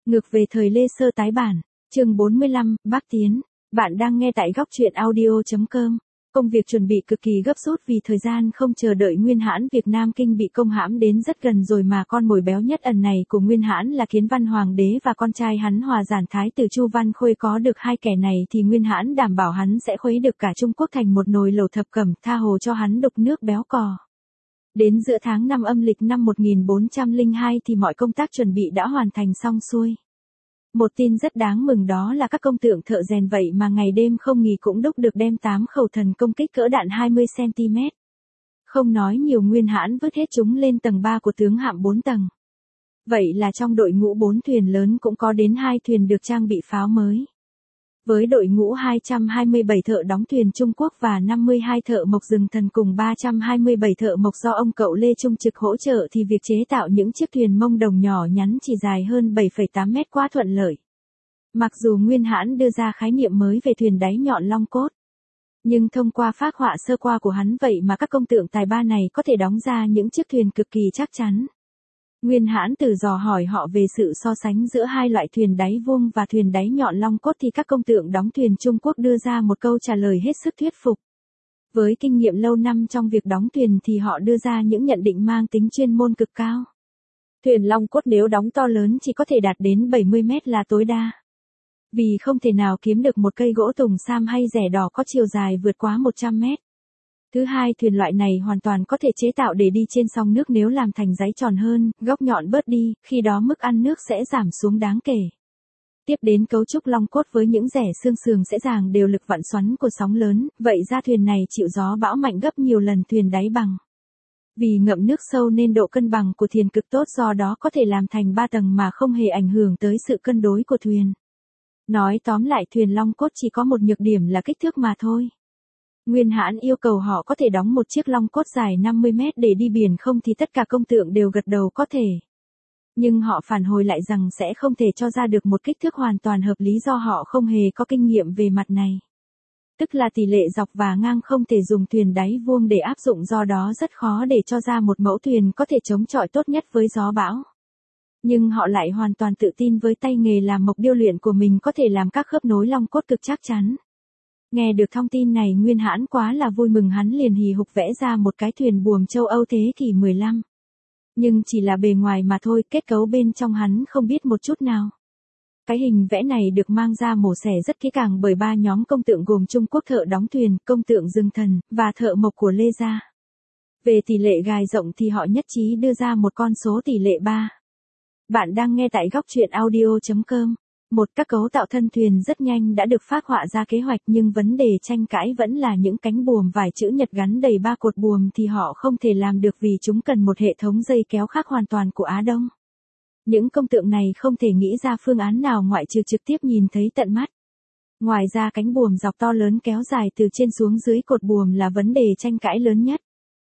Ngược về thời Lê Sơ tái bản, chương 45, Bắc Tiến. Bạn đang nghe tại góc truyện audio.com. Công việc chuẩn bị cực kỳ gấp rút vì thời gian không chờ đợi Nguyên Hãn việc Nam Kinh bị công hãm đến rất gần rồi mà con mồi béo nhất ẩn này của Nguyên Hãn là Kiến Văn Hoàng đế và con trai hắn Hòa Giản Thái tử Chu Văn Khôi có được hai kẻ này thì Nguyên Hãn đảm bảo hắn sẽ khuấy được cả Trung Quốc thành một nồi lẩu thập cẩm, tha hồ cho hắn đục nước béo cò. Đến giữa tháng 5 âm lịch năm 1402 thì mọi công tác chuẩn bị đã hoàn thành xong xuôi. Một tin rất đáng mừng đó là các công tượng thợ rèn vậy mà ngày đêm không nghỉ cũng đúc được đem 8 khẩu thần công kích cỡ đạn 20cm. Không nói nhiều, Nguyên Hãn vứt hết chúng lên tầng 3 của tướng hạm 4 tầng. Vậy là trong đội ngũ 4 thuyền lớn cũng có đến 2 thuyền được trang bị pháo mới. Với đội ngũ 227 thợ đóng thuyền Trung Quốc và 52 thợ mộc rừng thần cùng 327 thợ mộc do ông cậu Lê Trung Trực hỗ trợ thì việc chế tạo những chiếc thuyền mông đồng nhỏ nhắn chỉ dài hơn 7,8 mét quá thuận lợi. Mặc dù Nguyên Hãn đưa ra khái niệm mới về thuyền đáy nhọn long cốt, nhưng thông qua phác họa sơ qua của hắn vậy mà các công tượng tài ba này có thể đóng ra những chiếc thuyền cực kỳ chắc chắn. Nguyên Hãn từ dò hỏi họ về sự so sánh giữa hai loại thuyền đáy vuông và thuyền đáy nhọn long cốt thì các công tượng đóng thuyền Trung Quốc đưa ra một câu trả lời hết sức thuyết phục. Với kinh nghiệm lâu năm trong việc đóng thuyền thì họ đưa ra những nhận định mang tính chuyên môn cực cao. Thuyền long cốt nếu đóng to lớn chỉ có thể đạt đến 70 mét là tối đa. Vì không thể nào kiếm được một cây gỗ tùng sam hay rẻ đỏ có chiều dài vượt quá 100 mét. Thứ hai, thuyền loại này hoàn toàn có thể chế tạo để đi trên sóng nước nếu làm thành dãy tròn hơn, góc nhọn bớt đi, khi đó mức ăn nước sẽ giảm xuống đáng kể. Tiếp đến cấu trúc long cốt với những rẻ xương sườn sẽ ràng đều lực vặn xoắn của sóng lớn, vậy ra thuyền này chịu gió bão mạnh gấp nhiều lần thuyền đáy bằng. Vì ngậm nước sâu nên độ cân bằng của thuyền cực tốt, do đó có thể làm thành 3 tầng mà không hề ảnh hưởng tới sự cân đối của thuyền. Nói tóm lại, thuyền long cốt chỉ có một nhược điểm là kích thước mà thôi. Nguyên Hãn yêu cầu họ có thể đóng một chiếc long cốt dài 50 mét để đi biển không thì tất cả công tượng đều gật đầu có thể. Nhưng họ phản hồi lại rằng sẽ không thể cho ra được một kích thước hoàn toàn hợp lý do họ không hề có kinh nghiệm về mặt này. Tức là tỷ lệ dọc và ngang không thể dùng thuyền đáy vuông để áp dụng, do đó rất khó để cho ra một mẫu thuyền có thể chống chọi tốt nhất với gió bão. Nhưng họ lại hoàn toàn tự tin với tay nghề làm mộc điêu luyện của mình có thể làm các khớp nối long cốt cực chắc chắn. Nghe được thông tin này, Nguyên Hãn quá là vui mừng, hắn liền hì hục vẽ ra một cái thuyền buồm châu Âu thế kỷ 15. Nhưng chỉ là bề ngoài mà thôi, kết cấu bên trong hắn không biết một chút nào. Cái hình vẽ này được mang ra mổ xẻ rất kỹ càng bởi 3 nhóm công tượng gồm Trung Quốc thợ đóng thuyền, công tượng rừng thần, và thợ mộc của Lê Gia. Về tỷ lệ gài rộng thì họ nhất trí đưa ra một con số tỷ lệ 3. Bạn đang nghe tại góc truyện audio.com. Các cấu tạo thân thuyền rất nhanh đã được phác họa ra kế hoạch, nhưng vấn đề tranh cãi vẫn là những cánh buồm vài chữ nhật gắn đầy 3 cột buồm thì họ không thể làm được vì chúng cần một hệ thống dây kéo khác hoàn toàn của Á Đông. Những công tượng này không thể nghĩ ra phương án nào ngoại trừ trực tiếp nhìn thấy tận mắt. Ngoài ra, cánh buồm dọc to lớn kéo dài từ trên xuống dưới cột buồm là vấn đề tranh cãi lớn nhất.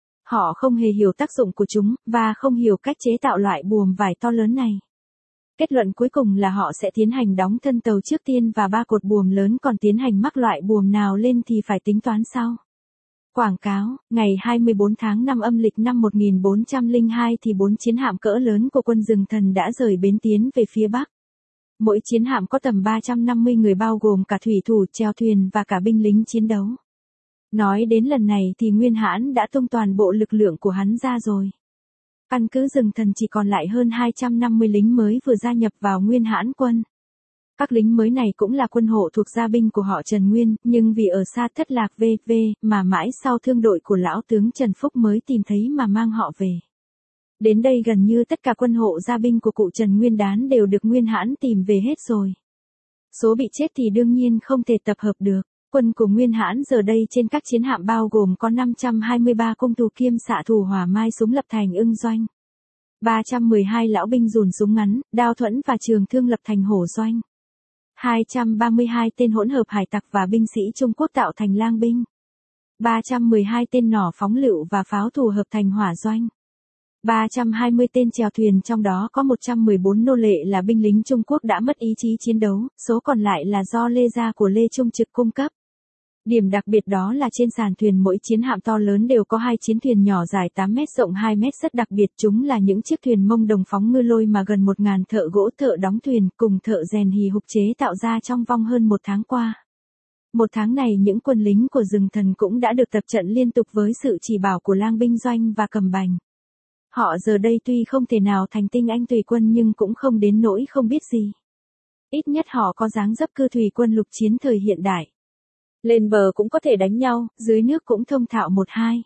Họ không hề hiểu tác dụng của chúng, và không hiểu cách chế tạo loại buồm vải to lớn này. Kết luận cuối cùng là họ sẽ tiến hành đóng thân tàu trước tiên và 3 cột buồm lớn, còn tiến hành mắc loại buồm nào lên thì phải tính toán sau. Quảng cáo, ngày 24 tháng 5 âm lịch năm 1402 thì 4 chiến hạm cỡ lớn của quân rừng thần đã rời bến tiến về phía Bắc. Mỗi chiến hạm có tầm 350 người bao gồm cả thủy thủ, chèo thuyền và cả binh lính chiến đấu. Nói đến lần này thì Nguyên Hãn đã tung toàn bộ lực lượng của hắn ra rồi. Căn cứ rừng thần chỉ còn lại hơn 250 lính mới vừa gia nhập vào Nguyên Hãn quân. Các lính mới này cũng là quân hộ thuộc gia binh của họ Trần Nguyên, nhưng vì ở xa thất lạc v.v. mà mãi sau thương đội của lão tướng Trần Phúc mới tìm thấy mà mang họ về. Đến đây gần như tất cả quân hộ gia binh của cụ Trần Nguyên Đán đều được Nguyên Hãn tìm về hết rồi. Số bị chết thì đương nhiên không thể tập hợp được. Quân của Nguyên Hãn giờ đây trên các chiến hạm bao gồm có 523 cung tù kiêm xạ thủ hỏa mai súng lập thành ưng doanh, 312 lão binh dùn súng ngắn, đao thuẫn và trường thương lập thành hổ doanh, 232 tên hỗn hợp hải tặc và binh sĩ Trung Quốc tạo thành lang binh, 312 tên nỏ phóng lựu và pháo thủ hợp thành hỏa doanh, 320 tên chèo thuyền, trong đó có 114 nô lệ là binh lính Trung Quốc đã mất ý chí chiến đấu, số còn lại là do Lê Gia của Lê Trung Trực cung cấp. Điểm đặc biệt đó là trên sàn thuyền mỗi chiến hạm to lớn đều có 2 chiến thuyền nhỏ dài 8 mét rộng 2 mét rất đặc biệt, chúng là những chiếc thuyền mông đồng phóng ngư lôi mà gần 1.000 thợ gỗ thợ đóng thuyền cùng thợ rèn hì hục chế tạo ra trong vòng hơn 1 tháng qua. 1 tháng này những quân lính của rừng thần cũng đã được tập trận liên tục với sự chỉ bảo của Lang binh doanh và Cầm Bành. Họ giờ đây tuy không thể nào thành tinh anh tùy quân nhưng cũng không đến nỗi không biết gì. Ít nhất họ có dáng dấp cư thủy quân lục chiến thời hiện đại. Lên bờ cũng có thể đánh nhau, dưới nước cũng thông thạo 1-2.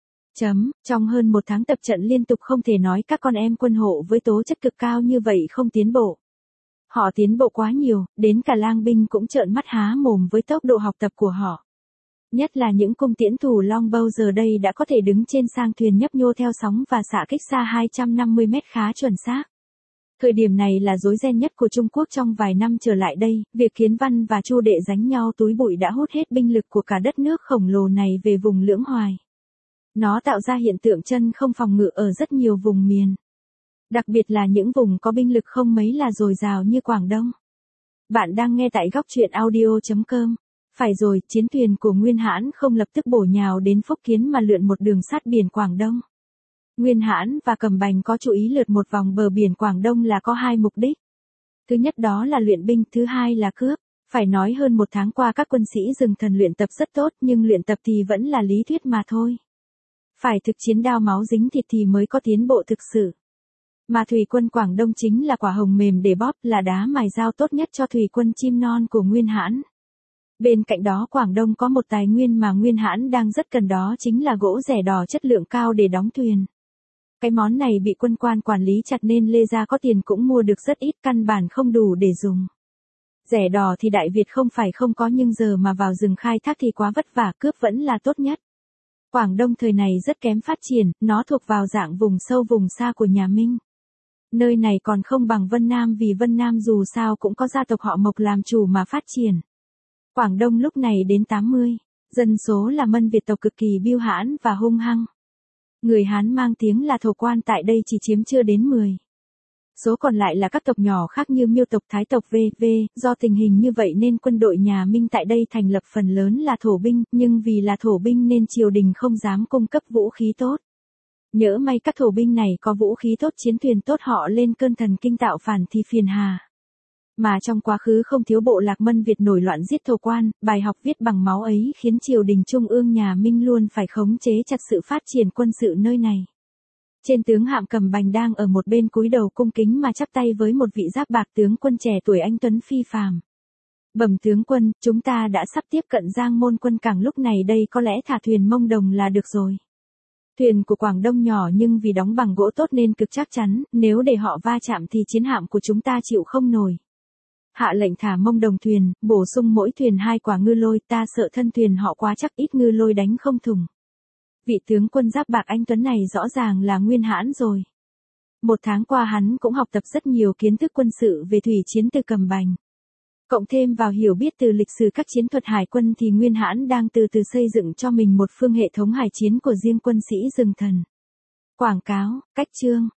Trong hơn 1 tháng tập trận liên tục không thể nói các con em quân hộ với tố chất cực cao như vậy không tiến bộ. Họ tiến bộ quá nhiều, đến cả Lang binh cũng trợn mắt há mồm với tốc độ học tập của họ. Nhất là những cung tiễn thủ longbow giờ đây đã có thể đứng trên sang thuyền nhấp nhô theo sóng và xạ kích xa 250 mét khá chuẩn xác. Thời điểm này là rối ren nhất của Trung Quốc trong vài năm trở lại đây, việc Kiến Văn và Chu Đệ giánh nhau túi bụi đã hút hết binh lực của cả đất nước khổng lồ này về vùng Lưỡng Hoài. Nó tạo ra hiện tượng chân không phòng ngự ở rất nhiều vùng miền. Đặc biệt là những vùng có binh lực không mấy là dồi dào như Quảng Đông. Bạn đang nghe tại góc truyện audio.com. Phải rồi, chiến thuyền của Nguyên Hãn không lập tức bổ nhào đến Phúc Kiến mà lượn một đường sát biển Quảng Đông. Nguyên Hãn và Cầm Bành có chú ý lượt một vòng bờ biển Quảng Đông là có 2 mục đích. Thứ nhất đó là luyện binh, thứ hai là cướp. Phải nói hơn 1 tháng qua các quân sĩ rừng thần luyện tập rất tốt nhưng luyện tập thì vẫn là lý thuyết mà thôi. Phải thực chiến đao máu dính thịt thì mới có tiến bộ thực sự. Mà thủy quân Quảng Đông chính là quả hồng mềm để bóp, là đá mài dao tốt nhất cho thủy quân chim non của Nguyên Hãn. Bên cạnh đó Quảng Đông có một tài nguyên mà Nguyên Hãn đang rất cần, đó chính là gỗ rẻ đỏ chất lượng cao để đóng thuyền. Cái món này bị quân quan quản lý chặt nên Lê Gia có tiền cũng mua được rất ít, căn bản không đủ để dùng. Rẻ đỏ thì Đại Việt không phải không có nhưng giờ mà vào rừng khai thác thì quá vất vả, cướp vẫn là tốt nhất. Quảng Đông thời này rất kém phát triển, nó thuộc vào dạng vùng sâu vùng xa của nhà Minh. Nơi này còn không bằng Vân Nam vì Vân Nam dù sao cũng có gia tộc họ Mộc làm chủ mà phát triển. Quảng Đông lúc này đến 80, dân số là Mân Việt tộc cực kỳ biêu hãn và hung hăng. Người Hán mang tiếng là thổ quan tại đây chỉ chiếm chưa đến 10. Số còn lại là các tộc nhỏ khác như Miêu tộc, Thái tộc v.v. Do tình hình như vậy nên quân đội nhà Minh tại đây thành lập phần lớn là thổ binh, nhưng vì là thổ binh nên triều đình không dám cung cấp vũ khí tốt. Nhỡ may các thổ binh này có vũ khí tốt, chiến thuyền tốt, họ lên cơn thần kinh tạo phản thì phiền hà. Mà trong quá khứ không thiếu bộ lạc Mân Việt nổi loạn giết thổ quan, bài học viết bằng máu ấy khiến triều đình trung ương nhà Minh luôn phải khống chế chặt sự phát triển quân sự nơi này. Trên tướng hạm Cầm Bành đang ở một bên cúi đầu cung kính mà chắp tay với một vị giáp bạc tướng quân trẻ tuổi anh tuấn phi phàm. Bẩm tướng quân, chúng ta đã sắp tiếp cận Giang Môn quân cảng, lúc này đây có lẽ thả thuyền mông đồng là được rồi. Thuyền của Quảng Đông nhỏ nhưng vì đóng bằng gỗ tốt nên cực chắc chắn, nếu để họ va chạm thì chiến hạm của chúng ta chịu không nổi. Hạ lệnh thả mông đồng thuyền, bổ sung mỗi thuyền 2 quả ngư lôi, ta sợ thân thuyền họ quá chắc, ít ngư lôi đánh không thủng. Vị tướng quân giáp bạc anh tuấn này rõ ràng là Nguyên Hãn rồi. 1 tháng qua hắn cũng học tập rất nhiều kiến thức quân sự về thủy chiến từ Cầm Bành. Cộng thêm vào hiểu biết từ lịch sử các chiến thuật hải quân thì Nguyên Hãn đang từ từ xây dựng cho mình một phương hệ thống hải chiến của riêng quân sĩ rừng thần. Quảng cáo, cách chương.